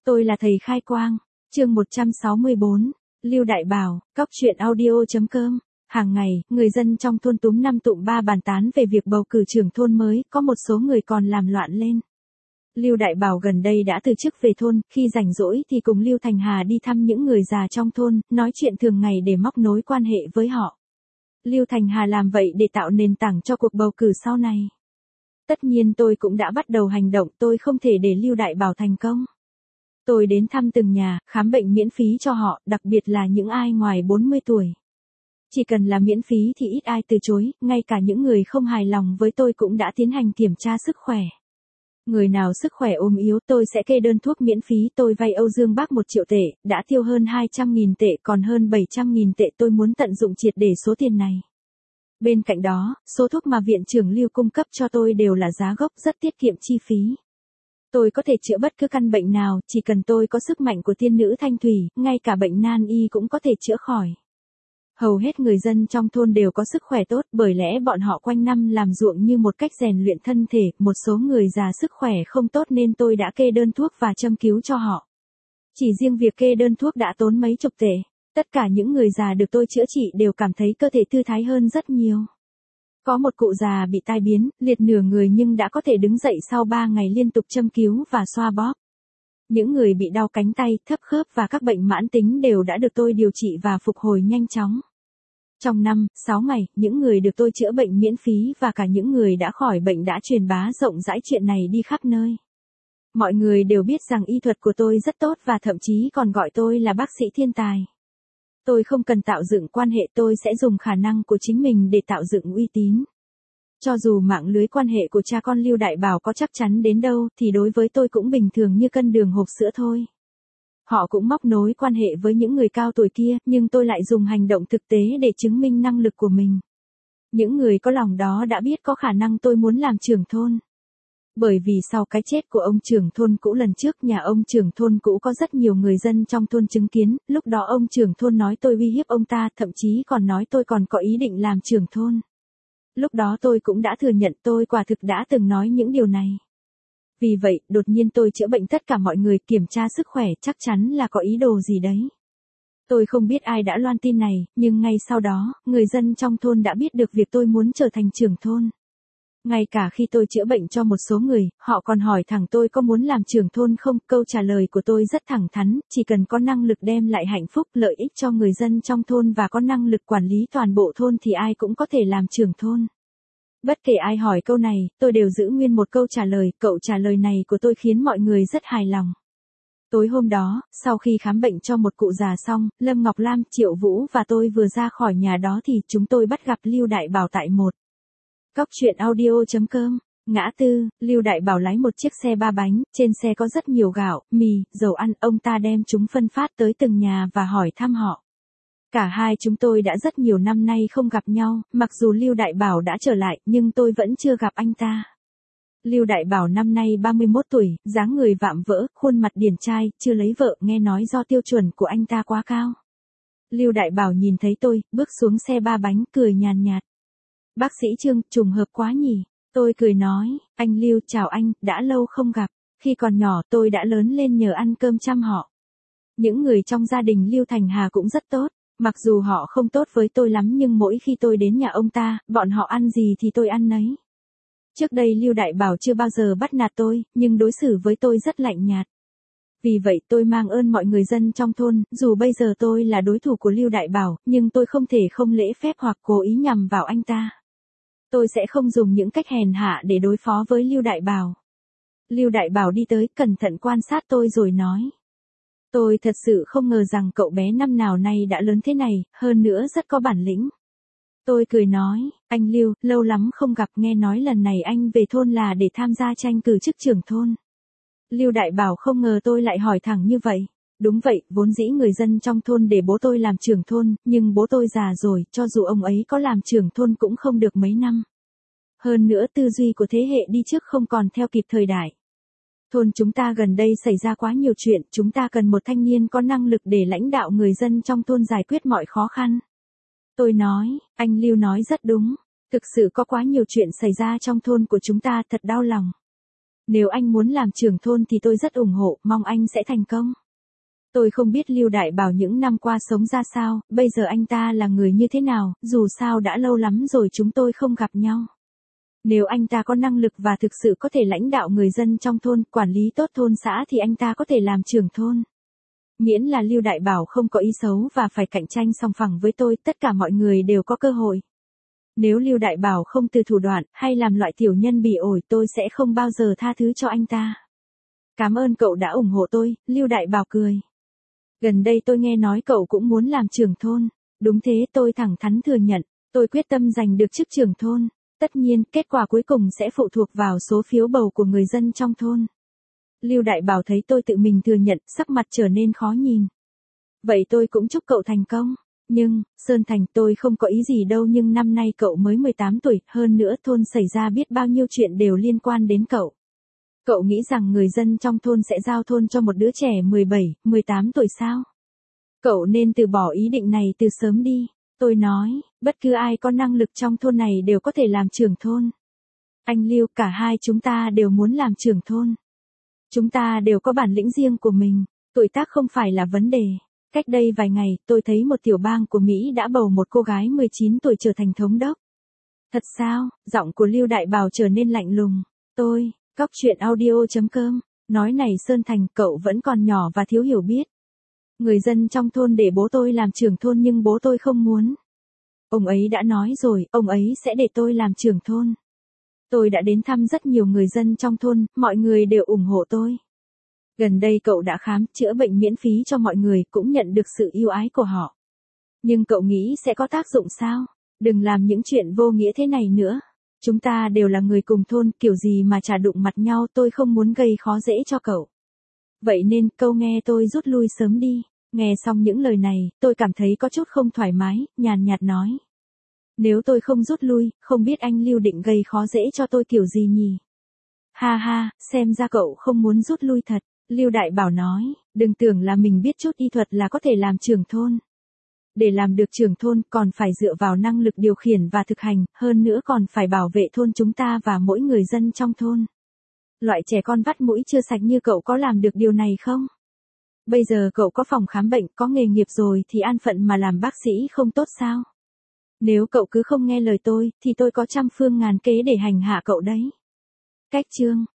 Tôi là thầy khai quang. Chương 164. Lưu Đại Bảo, Cóc truyện audio.com. Hàng ngày, người dân trong thôn túm năm tụm ba bàn tán về việc bầu cử trưởng thôn mới, có một số người còn làm loạn lên. Lưu Đại Bảo gần đây đã từ chức về thôn, khi rảnh rỗi thì cùng Lưu Thành Hà đi thăm những người già trong thôn, nói chuyện thường ngày để móc nối quan hệ với họ. Lưu Thành Hà làm vậy để tạo nền tảng cho cuộc bầu cử sau này. Tất nhiên tôi cũng đã bắt đầu hành động, tôi không thể để Lưu Đại Bảo thành công. Tôi đến thăm từng nhà, khám bệnh miễn phí cho họ, đặc biệt là những ai ngoài 40 tuổi. Chỉ cần là miễn phí thì ít ai từ chối, ngay cả những người không hài lòng với tôi cũng đã tiến hành kiểm tra sức khỏe. Người nào sức khỏe ốm yếu tôi sẽ kê đơn thuốc miễn phí. Tôi vay Âu Dương Bác 1 triệu tệ, đã tiêu hơn 200.000 tệ, còn hơn 700.000 tệ tôi muốn tận dụng triệt để số tiền này. Bên cạnh đó, số thuốc mà viện trưởng Lưu cung cấp cho tôi đều là giá gốc, rất tiết kiệm chi phí. Tôi có thể chữa bất cứ căn bệnh nào, chỉ cần tôi có sức mạnh của tiên nữ Thanh Thủy, ngay cả bệnh nan y cũng có thể chữa khỏi. Hầu hết người dân trong thôn đều có sức khỏe tốt, bởi lẽ bọn họ quanh năm làm ruộng như một cách rèn luyện thân thể. Một số người già sức khỏe không tốt nên tôi đã kê đơn thuốc và châm cứu cho họ. Chỉ riêng việc kê đơn thuốc đã tốn mấy chục tệ. Tất cả những người già được tôi chữa trị đều cảm thấy cơ thể thư thái hơn rất nhiều. Có một cụ già bị tai biến, liệt nửa người nhưng đã có thể đứng dậy sau 3 ngày liên tục châm cứu và xoa bóp. Những người bị đau cánh tay, thấp khớp và các bệnh mãn tính đều đã được tôi điều trị và phục hồi nhanh chóng. Trong 5-6 ngày, những người được tôi chữa bệnh miễn phí và cả những người đã khỏi bệnh đã truyền bá rộng rãi chuyện này đi khắp nơi. Mọi người đều biết rằng y thuật của tôi rất tốt và thậm chí còn gọi tôi là bác sĩ thiên tài. Tôi không cần tạo dựng quan hệ, tôi sẽ dùng khả năng của chính mình để tạo dựng uy tín. Cho dù mạng lưới quan hệ của cha con Lưu Đại Bảo có chắc chắn đến đâu thì đối với tôi cũng bình thường như cân đường hộp sữa thôi. Họ cũng móc nối quan hệ với những người cao tuổi kia, nhưng tôi lại dùng hành động thực tế để chứng minh năng lực của mình. Những người có lòng đó đã biết có khả năng tôi muốn làm trưởng thôn. Bởi vì sau cái chết của ông trưởng thôn cũ lần trước, nhà ông trưởng thôn cũ có rất nhiều người dân trong thôn chứng kiến, lúc đó ông trưởng thôn nói tôi uy hiếp ông ta, thậm chí còn nói tôi còn có ý định làm trưởng thôn. Lúc đó tôi cũng đã thừa nhận tôi quả thực đã từng nói những điều này. Vì vậy, đột nhiên tôi chữa bệnh tất cả mọi người, kiểm tra sức khỏe, chắc chắn là có ý đồ gì đấy. Tôi không biết ai đã loan tin này, nhưng ngay sau đó, người dân trong thôn đã biết được việc tôi muốn trở thành trưởng thôn. Ngay cả khi tôi chữa bệnh cho một số người, họ còn hỏi thẳng tôi có muốn làm trưởng thôn không. Câu trả lời của tôi rất thẳng thắn, chỉ cần có năng lực đem lại hạnh phúc, lợi ích cho người dân trong thôn và có năng lực quản lý toàn bộ thôn thì ai cũng có thể làm trưởng thôn. Bất kể ai hỏi câu này, tôi đều giữ nguyên một câu trả lời. Câu trả lời này của tôi khiến mọi người rất hài lòng. Tối hôm đó, sau khi khám bệnh cho một cụ già xong, Lâm Ngọc Lam, Triệu Vũ và tôi vừa ra khỏi nhà đó thì chúng tôi bắt gặp Lưu Đại Bảo tại một Cóc truyện audio.com. Ngã tư, Lưu Đại Bảo lái một chiếc xe 3 bánh, trên xe có rất nhiều gạo, mì, dầu ăn, ông ta đem chúng phân phát tới từng nhà và hỏi thăm họ. Cả hai chúng tôi đã rất nhiều năm nay không gặp nhau, mặc dù Lưu Đại Bảo đã trở lại, nhưng tôi vẫn chưa gặp anh ta. Lưu Đại Bảo năm nay 31 tuổi, dáng người vạm vỡ, khuôn mặt điển trai, chưa lấy vợ, nghe nói do tiêu chuẩn của anh ta quá cao. Lưu Đại Bảo nhìn thấy tôi, bước xuống xe 3 bánh, cười nhàn nhạt. Bác sĩ Trương, trùng hợp quá nhỉ. Tôi cười nói, anh Lưu, chào anh, đã lâu không gặp. Khi còn nhỏ tôi đã lớn lên nhờ ăn cơm chăm họ. Những người trong gia đình Lưu Thành Hà cũng rất tốt. Mặc dù họ không tốt với tôi lắm nhưng mỗi khi tôi đến nhà ông ta, bọn họ ăn gì thì tôi ăn nấy. Trước đây Lưu Đại Bảo chưa bao giờ bắt nạt tôi, nhưng đối xử với tôi rất lạnh nhạt. Vì vậy tôi mang ơn mọi người dân trong thôn, dù bây giờ tôi là đối thủ của Lưu Đại Bảo, nhưng tôi không thể không lễ phép hoặc cố ý nhằm vào anh ta. Tôi sẽ không dùng những cách hèn hạ để đối phó với Lưu Đại Bảo. Lưu Đại Bảo đi tới, cẩn thận quan sát tôi rồi nói. Tôi thật sự không ngờ rằng cậu bé năm nào nay đã lớn thế này, hơn nữa rất có bản lĩnh. Tôi cười nói, anh Lưu, lâu lắm không gặp, nghe nói lần này anh về thôn là để tham gia tranh cử chức trưởng thôn. Lưu Đại Bảo không ngờ tôi lại hỏi thẳng như vậy. Đúng vậy, vốn dĩ người dân trong thôn để bố tôi làm trưởng thôn, nhưng bố tôi già rồi, cho dù ông ấy có làm trưởng thôn cũng không được mấy năm. Hơn nữa tư duy của thế hệ đi trước không còn theo kịp thời đại. Thôn chúng ta gần đây xảy ra quá nhiều chuyện, chúng ta cần một thanh niên có năng lực để lãnh đạo người dân trong thôn giải quyết mọi khó khăn. Tôi nói, anh Lưu nói rất đúng. Thực sự có quá nhiều chuyện xảy ra trong thôn của chúng ta, thật đau lòng. Nếu anh muốn làm trưởng thôn thì tôi rất ủng hộ, mong anh sẽ thành công. Tôi không biết Lưu Đại Bảo những năm qua sống ra sao, bây giờ anh ta là người như thế nào, dù sao đã lâu lắm rồi chúng tôi không gặp nhau. Nếu anh ta có năng lực và thực sự có thể lãnh đạo người dân trong thôn, quản lý tốt thôn xã thì anh ta có thể làm trưởng thôn. Miễn là Lưu Đại Bảo không có ý xấu và phải cạnh tranh song phẳng với tôi, tất cả mọi người đều có cơ hội. Nếu Lưu Đại Bảo không từ thủ đoạn, hay làm loại tiểu nhân bỉ ổi, tôi sẽ không bao giờ tha thứ cho anh ta. Cảm ơn cậu đã ủng hộ tôi, Lưu Đại Bảo cười. Gần đây tôi nghe nói cậu cũng muốn làm trưởng thôn. Đúng thế, tôi thẳng thắn thừa nhận, tôi quyết tâm giành được chức trưởng thôn. Tất nhiên, kết quả cuối cùng sẽ phụ thuộc vào số phiếu bầu của người dân trong thôn. Lưu Đại Bảo thấy tôi tự mình thừa nhận, sắc mặt trở nên khó nhìn. Vậy tôi cũng chúc cậu thành công. Nhưng, Sơn Thành, tôi không có ý gì đâu, nhưng năm nay cậu mới 18 tuổi, hơn nữa thôn xảy ra biết bao nhiêu chuyện đều liên quan đến cậu. Cậu nghĩ rằng người dân trong thôn sẽ giao thôn cho một đứa trẻ 17, 18 tuổi sao? Cậu nên từ bỏ ý định này từ sớm đi. Tôi nói, bất cứ ai có năng lực trong thôn này đều có thể làm trưởng thôn. Anh Lưu, cả hai chúng ta đều muốn làm trưởng thôn. Chúng ta đều có bản lĩnh riêng của mình, tuổi tác không phải là vấn đề. Cách đây vài ngày, tôi thấy một tiểu bang của Mỹ đã bầu một cô gái 19 tuổi trở thành thống đốc. Thật sao? Giọng của Lưu Đại Bảo trở nên lạnh lùng. Tôi, coctruyện.audio.com, nói này Sơn Thành, cậu vẫn còn nhỏ và thiếu hiểu biết. Người dân trong thôn để bố tôi làm trưởng thôn nhưng bố tôi không muốn. Ông ấy đã nói rồi, ông ấy sẽ để tôi làm trưởng thôn. Tôi đã đến thăm rất nhiều người dân trong thôn, mọi người đều ủng hộ tôi. Gần đây cậu đã khám, chữa bệnh miễn phí cho mọi người, cũng nhận được sự yêu ái của họ. Nhưng cậu nghĩ sẽ có tác dụng sao? Đừng làm những chuyện vô nghĩa thế này nữa. Chúng ta đều là người cùng thôn, kiểu gì mà chả đụng mặt nhau, tôi không muốn gây khó dễ cho cậu. Vậy nên, câu nghe tôi rút lui sớm đi. Nghe xong những lời này, tôi cảm thấy có chút không thoải mái, nhàn nhạt nói. Nếu tôi không rút lui, không biết anh Lưu định gây khó dễ cho tôi kiểu gì nhỉ? Ha ha, xem ra cậu không muốn rút lui thật. Lưu Đại Bảo nói, đừng tưởng là mình biết chút y thuật là có thể làm trưởng thôn. Để làm được trưởng thôn còn phải dựa vào năng lực điều khiển và thực hành, hơn nữa còn phải bảo vệ thôn chúng ta và mỗi người dân trong thôn. Loại trẻ con vắt mũi chưa sạch như cậu có làm được điều này không? Bây giờ cậu có phòng khám bệnh, có nghề nghiệp rồi thì an phận mà làm bác sĩ không tốt sao? Nếu cậu cứ không nghe lời tôi, thì tôi có trăm phương ngàn kế để hành hạ cậu đấy. Cách chương